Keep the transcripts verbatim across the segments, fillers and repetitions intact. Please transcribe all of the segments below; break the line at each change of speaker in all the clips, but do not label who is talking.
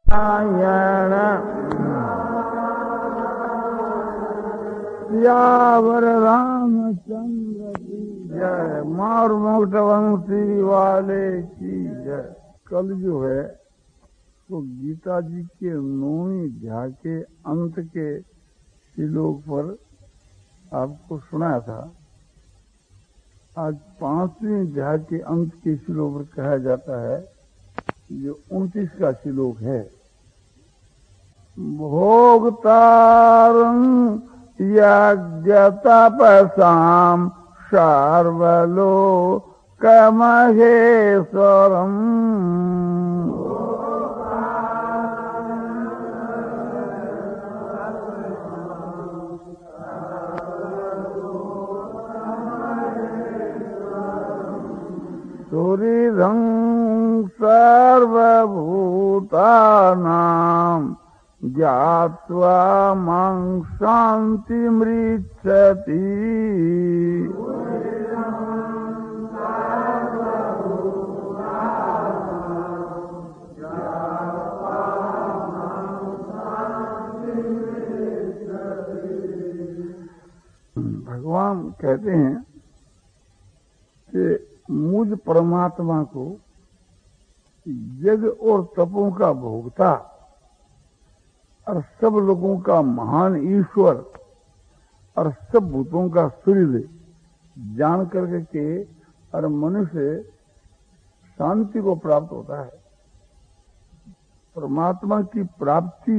नारायण सियावर रामचंद्र की जय। मार मोटवंशी वाले की जय। कल जो है तो गीता जी के नौवीं अध्याय के अंत के श्लोक पर आपको सुनाया था। आज पांचवें अध्याय के अंत के श्लोक पर कहा जाता है, जो उनतीस का श्लोक है। भोक्तारं यज्ञतपसां सर्वलोकमहेश्वरम् सुहृदं सर्वभूतानां ज्ञात्वा मां शान्तिमृच्छति। भगवान कहते हैं कि मुझ परमात्मा को यज्ञ और तपों का भोक्ता और सब लोगों का महान ईश्वर और सब भूतों का सूर्य जान करके के और मनुष्य शांति को प्राप्त होता है। परमात्मा की प्राप्ति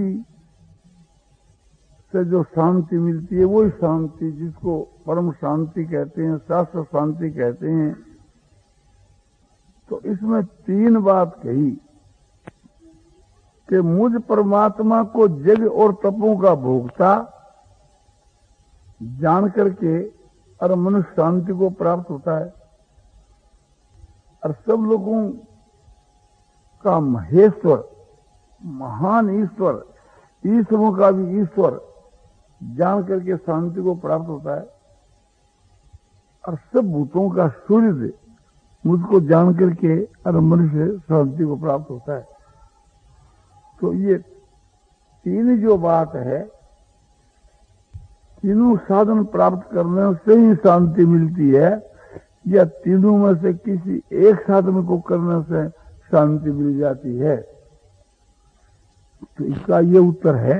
से जो शांति मिलती है, वही शांति जिसको परम शांति कहते हैं, शाश्वत शांति कहते हैं। तो इसमें तीन बात कही कि मुझ परमात्मा को यज्ञ और तपों का भोक्ता जान करके और मनुष्य शांति को प्राप्त होता है, और सब लोगों का महेश्वर महान ईश्वर, ईश्वरों का भी ईश्वर जान करके शांति को प्राप्त होता है, और सब भूतों का सूर्य मुझको जान करके और मनुष्य शांति को प्राप्त होता है। तो ये तीन जो बात है, तीनों साधन प्राप्त करने से ही शांति मिलती है, या तीनों में से किसी एक साधन को करने से शांति मिल जाती है? तो इसका ये उत्तर है,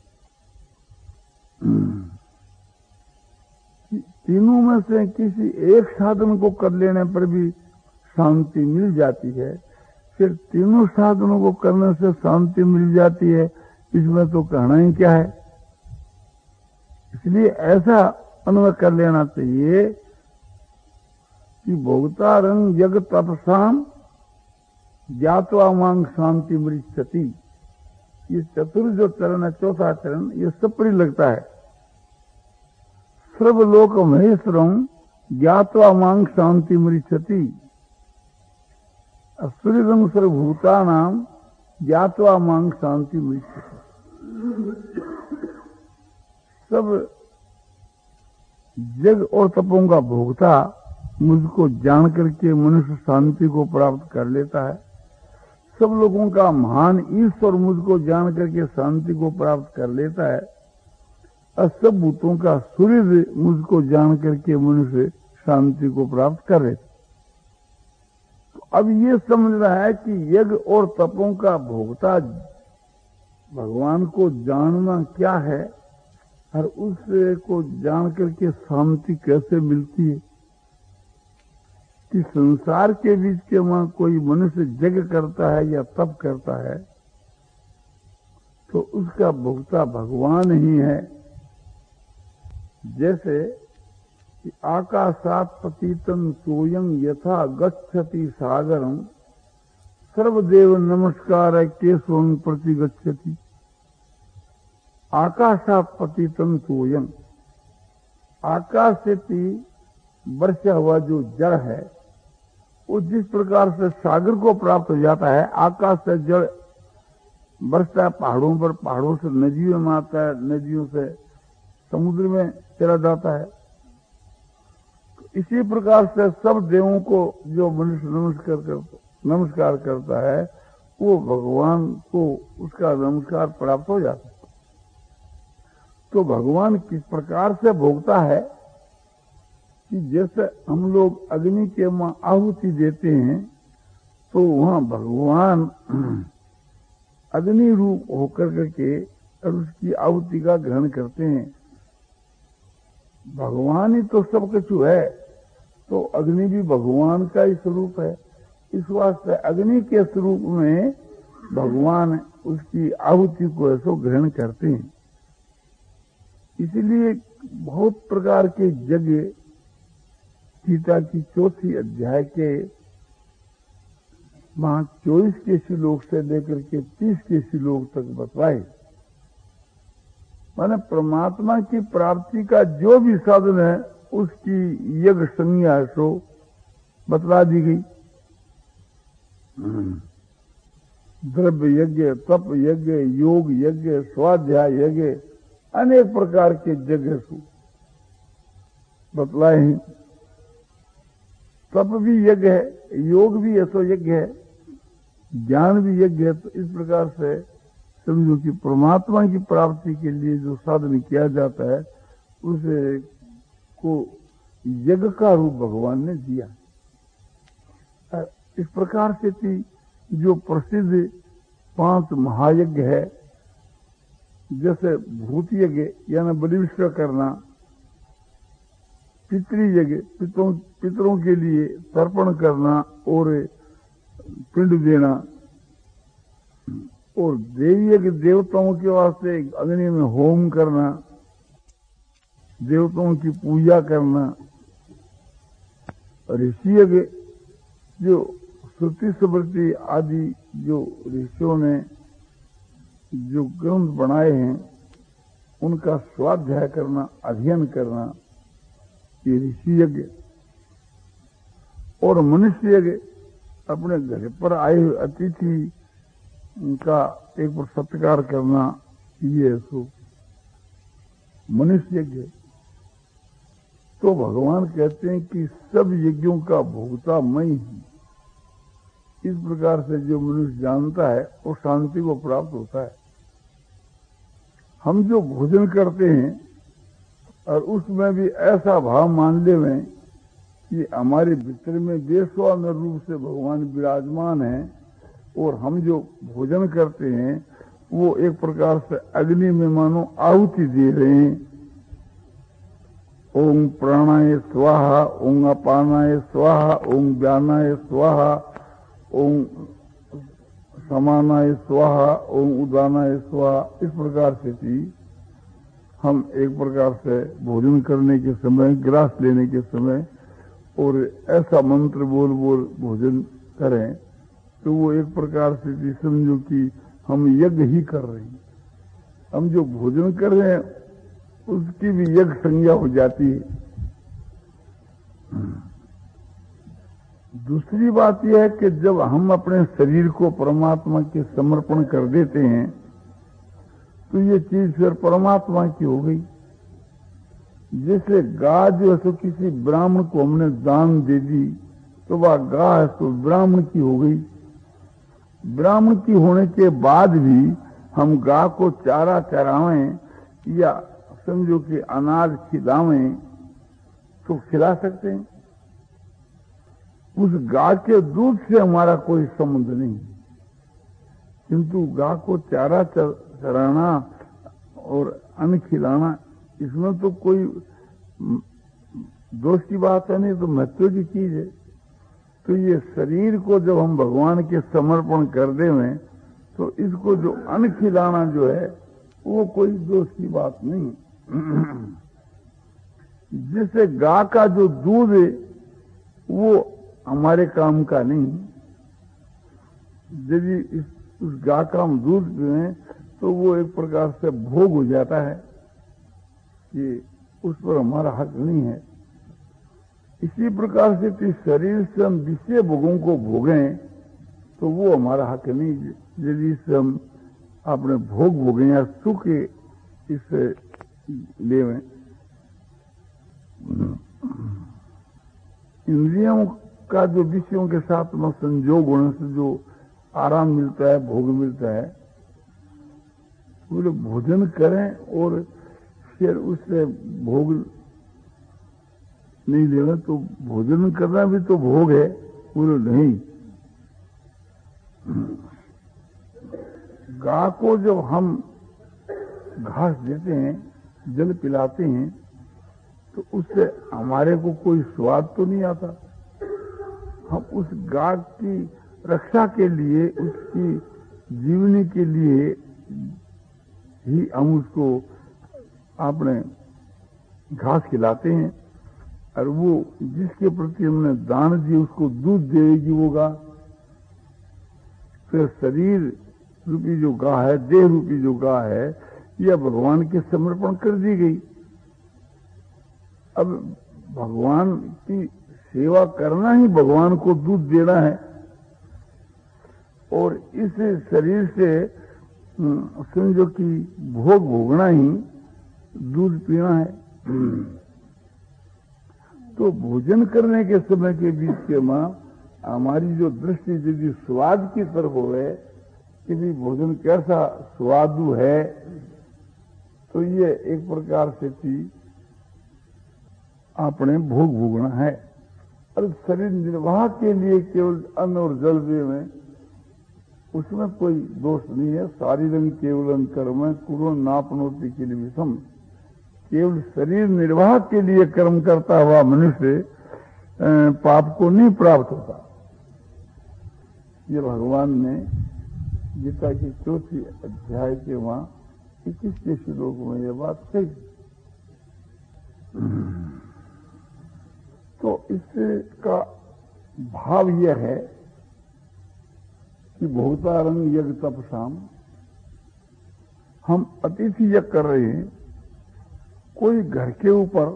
तीनों में से किसी एक साधन को कर लेने पर भी शांति मिल जाती है। फिर तीनों साधनों को करने से शांति मिल जाती है, इसमें तो कहना ही क्या है। इसलिए ऐसा अन्वय कर लेना चाहिए कि भोक्तारं यज्ञ तपसां ज्ञात्वा मां शांति मृच्छति। ये चतुर्थ जो चरण है, चौथा चरण, ये सब पर लगता है। सर्वलोक महेश्वरं ज्ञात्वा मां शांति मृच्छति। सूर्यं सर्वभूतानां ज्ञात्वा मां शांति मृच्छति। सब यज्ञ और तपों का भोक्ता मुझको जान करके मनुष्य शांति को प्राप्त कर लेता है। सब लोगों का महान ईश्वर मुझको जान करके शांति को प्राप्त कर लेता है, और सब भूतों का सूर्य मुझको जान करके मनुष्य शांति को प्राप्त कर लेता है। अब ये समझ रहा है कि यज्ञ और तपों का भोक्ता भगवान को जानना क्या है, और उससे को जान करके शांति कैसे मिलती है। कि संसार के बीच के वहां कोई मनुष्य यज्ञ करता है या तप करता है, तो उसका भोक्ता भगवान ही है। जैसे आकाशात् पतितं सोऽयं यथा गच्छति सागरं सर्वदेव नमस्कार केशवं प्रति गच्छति। आकाशात् पतितं सोऽयं, आकाश से वर्षा हुआ जो जल है, वो जिस प्रकार से सागर को प्राप्त हो जाता है, आकाश से जल बरसता है पहाड़ों पर, पहाड़ों से नदियों में आता है, नदियों से समुद्र में चला जाता है। इसी प्रकार से सब देवों को जो मनुष्य नमस्कार करता नमस्कार करता है, वो भगवान को उसका नमस्कार प्राप्त हो जाता है। तो भगवान किस प्रकार से भोगता है कि जैसे हम लोग अग्नि के में आहुति देते हैं तो वहां भगवान अग्नि रूप होकर करके और उसकी आहुति का ग्रहण करते हैं। भगवान ही तो सब कुछ है, तो अग्नि भी भगवान का ही स्वरूप है। इस वास्ते अग्नि के स्वरूप में भगवान उसकी आहुति को ऐसो ग्रहण करते हैं। इसलिए बहुत प्रकार के यज्ञ गीता की चौथी अध्याय के वहां चौबीस के श्लोक से लेकर के तीस के श्लोक तक बतलाए। माने परमात्मा की प्राप्ति का जो भी साधन है उसकी यज्ञ संज्ञा सो बतला दी गई। द्रव्य यज्ञ, तप यज्ञ, योग यज्ञ, स्वाध्याय यज्ञ, अनेक प्रकार के यज्ञ सो बतलाए हैं। तप भी यज्ञ है, योग भी ऐसो यज्ञ है, ज्ञान भी यज्ञ है। तो इस प्रकार से समझो कि परमात्मा की प्राप्ति के लिए जो साधन किया जाता है उसे को यज्ञ का रूप भगवान ने दिया। इस प्रकार से थी जो प्रसिद्ध पांच महायज्ञ है, जैसे भूत यज्ञ यानी बलिष्ठ करना, पितृयज्ञ पितरों पितरों के लिए तर्पण करना और पिंड देना, और देवी यज्ञ देवताओं के वास्ते अग्नि में होम करना, देवताओं की पूजा करना। ऋषि यज्ञ जो श्रुति स्मृति आदि जो ऋषियों ने जो ग्रंथ बनाए हैं उनका स्वाध्याय करना, अध्ययन करना, ये ऋषि यज्ञ। और मनुष्य यज्ञ अपने घर पर आए हुए अतिथि उनका एक बार सत्कार करना, ये सो मनुष्य यज्ञ। तो भगवान कहते हैं कि सब यज्ञों का भोक्ता मैं ही। इस प्रकार से जो मनुष्य जानता है वो शांति को प्राप्त होता है। हम जो भोजन करते हैं और उसमें भी ऐसा भाव मान ले में कि हमारे भीतर में बेस्वान रूप से भगवान विराजमान है, और हम जो भोजन करते हैं वो एक प्रकार से अग्नि में मानो आहुति दे रहे हैं। ओम प्राणाय स्वाहा, ओम अपानाय स्वाहा, ओम व्यानाय स्वाहा, ओम समानाय स्वाहा, ओम उदानाय स्वाहा। इस प्रकार से थी हम एक प्रकार से भोजन करने के समय, ग्रास लेने के समय और ऐसा मंत्र बोल बोल भोजन करें तो वो एक प्रकार से भी समझो कि हम यज्ञ ही कर रहे हैं। हम जो भोजन कर रहे हैं उसकी भी यज्ञ संज्ञा हो जाती है। दूसरी बात यह है कि जब हम अपने शरीर को परमात्मा के समर्पण कर देते हैं तो ये चीज फिर परमात्मा की हो गई। जैसे गाय जो है सो किसी ब्राह्मण को हमने दान दे दी तो वह गाय तो ब्राह्मण की हो गई। ब्राह्मण की होने के बाद भी हम गाय को चारा चरावें या समझो कि अनाज खिलावें तो खिला सकते हैं। उस गाय के दूध से हमारा कोई संबंध नहीं, किंतु गाय को चारा चराना और अन्न खिलाना इसमें तो कोई दोष की बात है नहीं, तो महत्व की चीज है। तो ये शरीर को जब हम भगवान के समर्पण कर दें तो इसको जो अन्न खिलाना जो है वो कोई दोष की बात नहीं। जैसे गाय का जो दूध है वो हमारे काम का नहीं। यदि इस उस गाय का हम दूध पिए तो वो एक प्रकार से भोग हो जाता है कि उस पर हमारा हक नहीं है। इसी प्रकार से कि शरीर से हम विषय भोगों को भोगें तो वो हमारा हक नहीं। यदि इससे हम अपने भोग भोगें या सुख इससे लेवें। इंद्रियों का जो विषयों के साथ में संजोग होने से जो आराम मिलता है, भोग मिलता है। बोले भोजन करें और फिर उससे भोग नहीं लेना तो भोजन करना भी तो भोग है। बोले नहीं, गाय को जब हम घास देते हैं, जल पिलाते हैं, तो उससे हमारे को कोई स्वाद तो नहीं आता। हम उस गाय की रक्षा के लिए, उसकी जीवनी के लिए ही हम उसको अपने घास खिलाते हैं। और वो जिसके प्रति हमने दान दिए उसको दूध देगी वो गाय। फिर शरीर रूपी जो गाय है, देह रूपी जो गाय है, यह भगवान के समर्पण कर दी गई। अब भगवान की सेवा करना ही भगवान को दूध देना है, और इस शरीर से समझो कि भोग भोगना ही दूध पीना है। तो भोजन करने के समय के बीच के मां हमारी जो दृष्टि यदि स्वाद की तरफ होवे कि भी भोजन कैसा स्वादु है, तो ये एक प्रकार से चीज आपने भोग भोगना है। और शरीर निर्वाह के लिए केवल अन्न और जल में उसमें कोई दोष नहीं है। शारीरं केवलं कर्म कुरो नापनोति के लिए विषम। केवल शरीर निर्वाह के लिए कर्म करता हुआ मनुष्य पाप को नहीं प्राप्त होता। ये भगवान ने गीता की चौथी अध्याय के वहां इक्कीस के श्लोक में ये बात कही। तो इसका भाव यह है कि भोक्तारंग यज्ञ तपसाम, हम अतिथि यज्ञ कर रहे हैं। कोई घर के ऊपर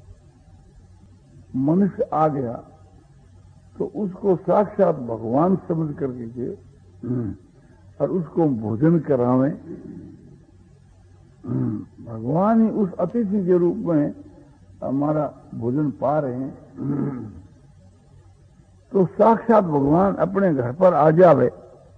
मनुष्य आ गया तो उसको साक्षात भगवान समझ करके के और उसको भोजन करावें। भगवान ही उस अतिथि के रूप में हमारा भोजन पा रहे हैं। तो साक्षात भगवान अपने घर पर आ जावे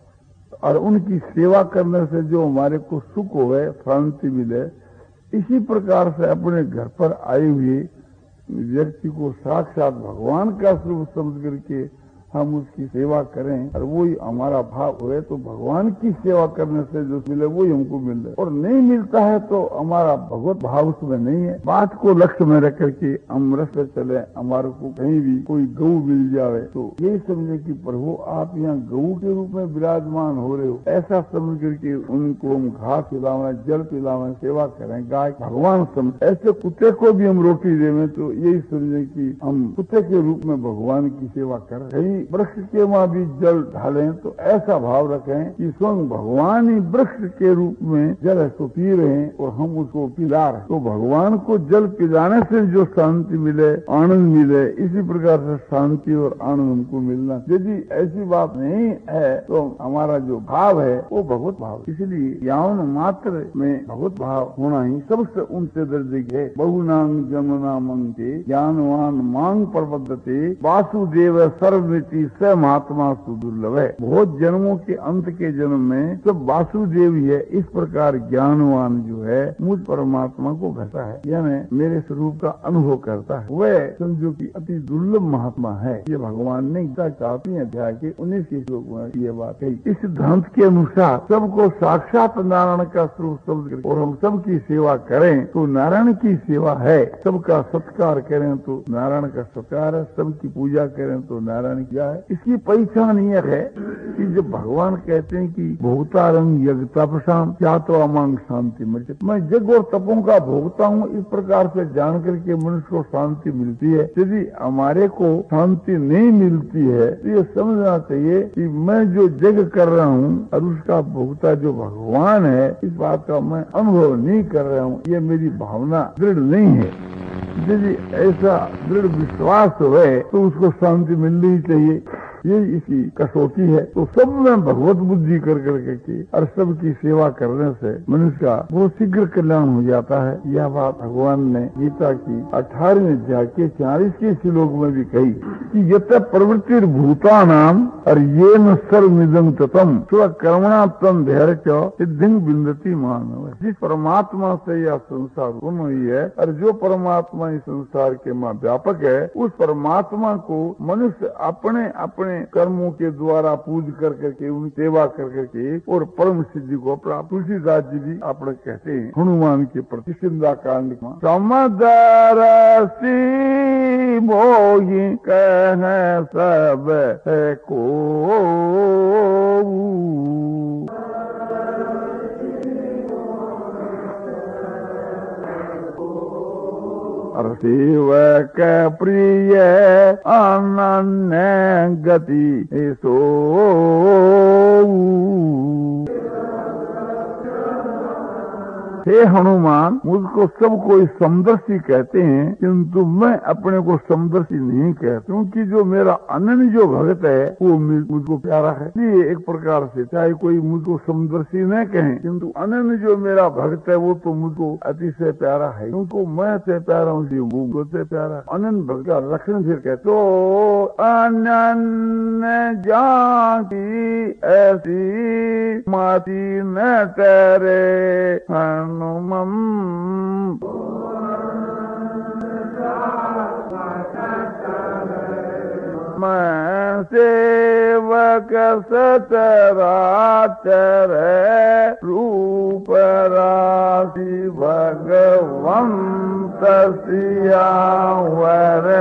और उनकी सेवा करने से जो हमारे को सुख होवे, शांति मिले, इसी प्रकार से अपने घर पर आए हुए व्यक्ति को साक्षात भगवान का स्वरूप समझ करके हम उसकी सेवा करें और वही हमारा भाव हुए, तो भगवान की सेवा करने से जो मिले वही हमको मिल रहा है। और नहीं मिलता है तो हमारा भगवत भाव उसमें नहीं है। बात को लक्ष्य में रख करके हम रस्ते चले, हमारे को कहीं भी कोई गऊ मिल जावे तो यही समझे कि प्रभु आप यहाँ गऊ के रूप में विराजमान हो रहे हो, ऐसा समझ करके उनको हम घास पिलावें, जल पिलावें, सेवा करें, गाय भगवान समझ। ऐसे कुत्ते को भी हम रोटी देवें तो यही समझे कि हम कुत्ते के रूप में भगवान की सेवा कर रहे हैं। वृक्ष के वहां भी जल ढालें तो ऐसा भाव रखें कि स्वयं भगवान ही वृक्ष के रूप में जल है तो पी रहे हैं और हम उसको पिला रहे हैं। तो भगवान को जल पिलाने से जो शांति मिले, आनंद मिले, इसी प्रकार से शांति और आनंद हमको मिलना। यदि ऐसी बात नहीं है तो हमारा जो भाव है वो भगवत भाव। इसलिए यौन मात्र में भगवत भाव होना ही सबसे ऊंचे दर्जे के। बहुनांग जमुना मंगते ज्ञानवान मांग प्रबद्धते वासुदेव सर्वमिति स महात्मा सुदुर्लभ है। बहुत जन्मों के अंत के जन्म में सब वासुदेव ही है। इस प्रकार ज्ञानवान जो है मुझ परमात्मा को भरता है, यानी मेरे स्वरूप का अनुभव करता है, वह समझो कि अति दुर्लभ महात्मा है। ये भगवान ने गीता चाहती अध्याय के उन्नीस के श्लोक में ये बात कही। इस सिद्धांत के अनुसार सबको साक्षात नारायण का स्वरूप समझ कर और हम सबकी सेवा करें तो नारायण की सेवा है। सबका सत्कार करें तो नारायण का सत्कार है, सबकी पूजा करें तो नारायण की है। इसकी पहचान यह है कि जब भगवान कहते हैं कि भोक्तारंग यज्ञ तपसाम क्या तो अमांग शांति मिलती, मैं यज्ञ और तपों का भोगता हूँ, इस प्रकार से जान करके मनुष्य को शांति मिलती है। यदि हमारे को शांति नहीं मिलती है तो ये समझना चाहिए कि मैं जो यज्ञ कर रहा हूँ और उसका भोक्ता जो भगवान है, इस बात का मैं अनुभव नहीं कर रहा हूँ, ये मेरी भावना दृढ़ नहीं है। यदि ऐसा दृढ़ विश्वास है तो उसको शांति मिलनी ही चाहिए। ये इसी कसौटी है। तो सब में भगवत बुद्धि कर करके की और सबकी सेवा करने से मनुष्य का बहुत शीघ्र कल्याण हो जाता है। यह बात भगवान ने गीता की अठारहवें अध्याय के चालीसवें श्लोक में भी कही कि यत प्रवृत्ति भूता नाम और ये न सर्वमिदं ततम स्व कर्मणा तम धैर्य सिद्धि बिंदती मानव। जिस परमात्मा से यह संसार उत्पन्न हुई है और जो परमात्मा इस संसार के मां व्यापक है, उस परमात्मा को मनुष्य अपने अपने कर्मों के द्वारा पूज कर करके उनकी सेवा कर करके और परम सिद्धि को प्राप्त। तुलसीदास जी भी अपने कहते हैं हनुमान के प्रति सिंधा कांड में समदरसी मोहि कह सब है को सेवक प्रिय अनन्य गति सो। हे हनुमान, मुझको सब कोई समदर्शी कहते हैं, किंतु मैं अपने को समदर्शी नहीं कहता, क्योंकि जो मेरा अनन्य जो भगत है वो मुझको प्यारा है। इसलिए एक प्रकार से चाहे कोई मुझको समदर्शी न कहे, किंतु अनन्य जो मेरा भक्त है वो तो मुझको अतिशय प्यारा है, क्योंकि मैं से प्यारा हूँ, मुझको से प्यारा। अनन्य भक्त का लक्षण फिर कहते तो अनन्य जाति ऐसी माती न तेरे हनुमम। मैं सेवक सचराचर रूप राशि भगवंत सियावर।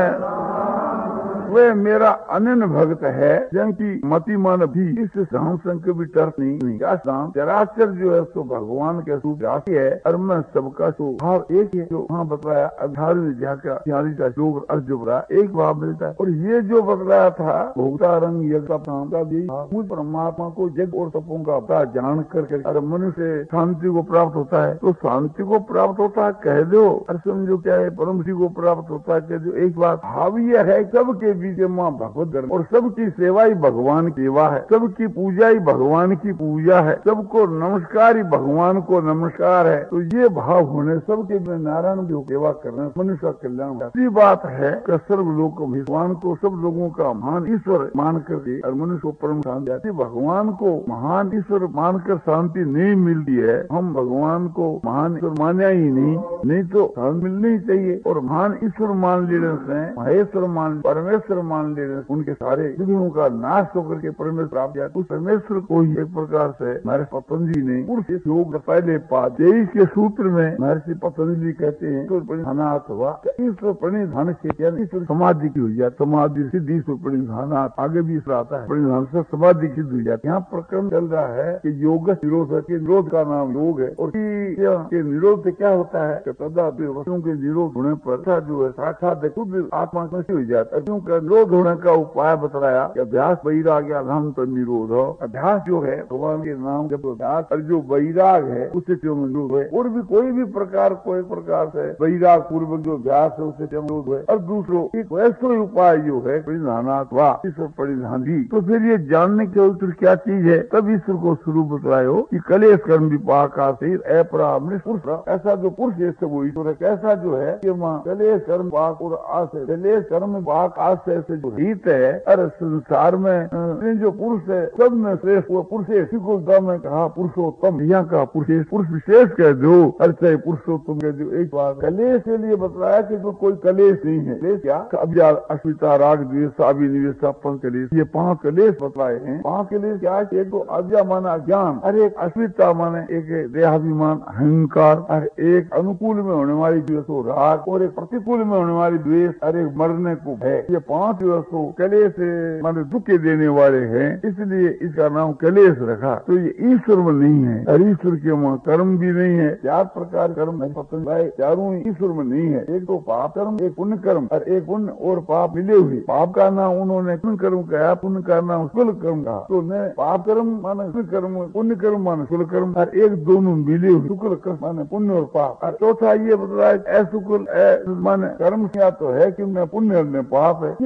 वे मेरा अनन्य भक्त है, जिनकी मति मन भी इस राम संग भी टर्फ नहीं हुई। राम चराचर जो है सो भगवान के रूप राशि है और मैं सबका सो भाव एक है। जो वहाँ बताया अठारहवीं अध्याय का चालीस का श्लोक अर्थ जो बता एक भाव मिलता है। और ये जो बतलाया था भोक्ता रंग यज्ञ का भी मुझ परमात्मा को जग और तपों का पता जान करके और मनुष्य शांति को प्राप्त होता है। तो शांति को प्राप्त होता है कह दो और समझो क्या है, परम सिद्धि को प्राप्त होता है कह दो। एक बात भाव यह है सबके बीच माँ भगवत धर्म और सबकी सेवा ही भगवान की सेवा है, सबकी पूजा ही भगवान की पूजा है, सबको नमस्कार ही भगवान को नमस्कार है। तो ये भाव होने सबके नारायण की सेवा करने मनुष्य का कल्याण होता है। बात है कि सर्व लोग को भगवान को सब लोगों का महान ईश्वर मान करके और मनुष्य को परम शांति आती। भगवान को महान ईश्वर मानकर शांति नहीं मिलती है। हम भगवान को महान ईश्वर माना ही नहीं, नहीं तो शांति मिलनी ही चाहिए। और महान ईश्वर मान लेने से महेश्वर मान परमेश्वर मान लेने उनके सारे विघ्नों का नाश होकर के परमेश्वर प्राप्त किया। उस परमेश्वर को ही एक प्रकार से महर्षि पतंजलि ने पुरुष योग पहले पाद तेईस के सूत्र में महर्षि पतंजलि कहते हैं ईश्वर प्रणिधानात् हुआ। ईश्वर प्रणिधान से ईश्वर समाधि की हुई जाती, समाधि सिद्धि ईश्वर प्रणिधानात्। आगे भी ईश्वर आता है प्रणिधान से समाधि सिद्ध हुई जाती। यहाँ प्रक्रम चल रहा है कि योग निरोध है, निरोध का नाम योग है। और के निरोध से क्या होता है कि तदा वस्तुओं के निरोध होने पर जो है साक्षात आत्मा कैसी हो जाता है। निरोध होने का उपाय बताया कि अभ्यास वैराग या नाम पर निरोध हो। अभ्यास जो है भगवान के नाम जब अभ्यास और जो वैराग है उससे जो निरोध है। और भी कोई भी प्रकार कोई प्रकार से वैराग पूर्वक जो अभ्यास है उससे निरोध है। और दूसरों एक वैसे उपाय जो है परिधानात् वा ईश्वर परिधान भी। तो फिर ये जानने के उत्तर क्या चीज है, तब ईश्वर को स्वरूप बतलायो कि कलेश कर्म विपाक आशीर अपरामृत पुरुष। ऐसा जो पुरुष है वो ईश्वर है। कैसा जो है कि माँ कलेश कर्म पाक और आशय कलेश कर्म पाक आशय से जो हित है और संसार में जो पुरुष है सब में श्रेष्ठ वो पुरुष है। में कहा पुरुषोत्तम, यहाँ का पुरुष पुरुष विशेष कह दो और चाहे पुरुषोत्तम कह दो। एक बात कलेश के लिए बताया कि तो कोई कलेश नहीं है। कलेश क्या अभिया अस्मिता राग द्वेष अभिनिवेश कलेश, ये पांच कलेश बताए हैं। पांच कलेश क्या है, एक तो अभिया माना ज्ञान, और एक अस्मिता माने एक देहाभिमान अहंकार, और एक अनुकूल में होने वाली द्वेष राग, और एक प्रतिकूल में होने वाली द्वेष, और एक मरने को भय। ये पांच तो कलेश माने दुख के देने वाले हैं, इसलिए इसका नाम कलेश रखा। तो ये ईश्वर में नहीं है और ईश्वर के वहाँ कर्म भी नहीं है। चार प्रकार कर्म है पसंद आए, चारों ईश्वर में नहीं है। एक तो पाप कर्म, एक पुण्य कर्म, और एक पुण्य और पाप मिले हुए। पाप का नाम उन्होंने पुण्य कर्म कहा, पुण्य का नाम शुल कर्म कहा। तो पाप कर्म माने शुल कर्म, पुण्य कर्म माने शुल कर्म, और एक दोनों मिले हुए शुक्ल कर्म माने पुण्य और पाप। और चौथा ये बता रहा है असुकुल माने कर्म क्या तो है कि पुण्य और पाप है।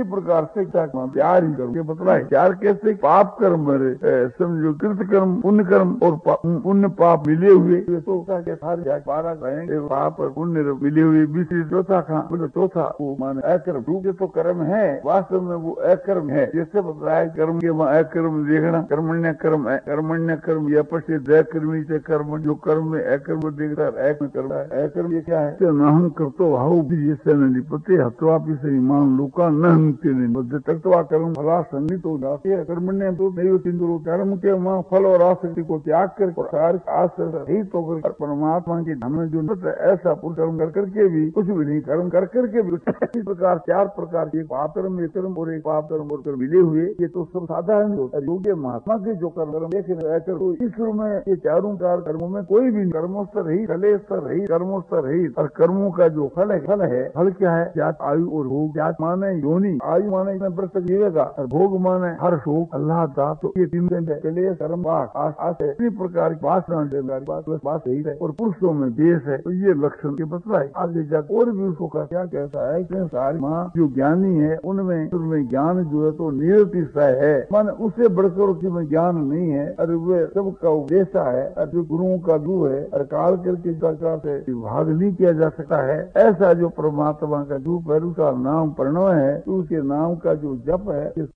इसी प्रकार से क्या प्यार ही कर्म के बतलाए। प्यार कैसे? पाप कर्म मरे, समझो कृत कर्म पुण्य कर्म और पुण्य पाप मिले हुए तो सारे बारह कहेंगे पाप और पुण्य मिले हुए। बीस चौथा खा बोले चौथा वो माने अकर्म रूप तो कर्म है, वास्तव में वो अकर्म है। जैसे बताया कर्म के वहाँ अकर्म देखना, कर्मण्य कर्म है, कर्मण्य कर्म यह पश्चित कर्मी से कर्म, जो कर्म में अकर्म देखता है एक में करता है। अकर्म ये क्या है? नहं करतो भाव जैसे न निपते हत्वापि से ईमान लोका नहंते नहीं तत्वा कर्म फला सन्नित हो जाते है। कर्मण्य तो नहीं सिंदुर कर्म के वहाँ फल और आसक्ति को त्याग कर रहित होकर परमात्मा के धाम में जो ऐसा पुरुष कर्म कर करके भी कुछ भी नहीं, कर्म कर करके भी इस प्रकार चार प्रकार एक पाप कर्म एक कर्म और एक पाप कर्म और मिले हुए, ये तो सब साधारण होता है। योग्य महात्मा के जो कर्म देखे तो ईश्वर में ये चारों चार कर्मों में कोई भी कर्मोस्तर रही, कलेस्तर रही, कर्मोस्तर रही। और कर्मों का जो फल है, फल है फल क्या है? जात आयु और भोग। जात माने योनि, आयु माने वर्ष जीवेगा और भोग माने हर शोक अल्लाह दा। तो ये तीन कलेश कर्म इसी प्रकार की वासना बात यही है। और पुरुषों में देश है, तो ये लक्षण के बतलाए। आगे जाकर और भी उसको क्या कहता है कि सारी माँ जो ज्ञानी है उनमें उनमें ज्ञान जो है तो निरतिशय है, माने उससे बढ़कर उसमें ज्ञान नहीं है। और वे सबका उपदेशा है और जो गुरुओं का गुरु है और काल करके प्रकार से विभाग नहीं किया जा सकता है। ऐसा जो परमात्मा का रूप है, उसका नाम प्रणव है, उसके नाम का जो जप है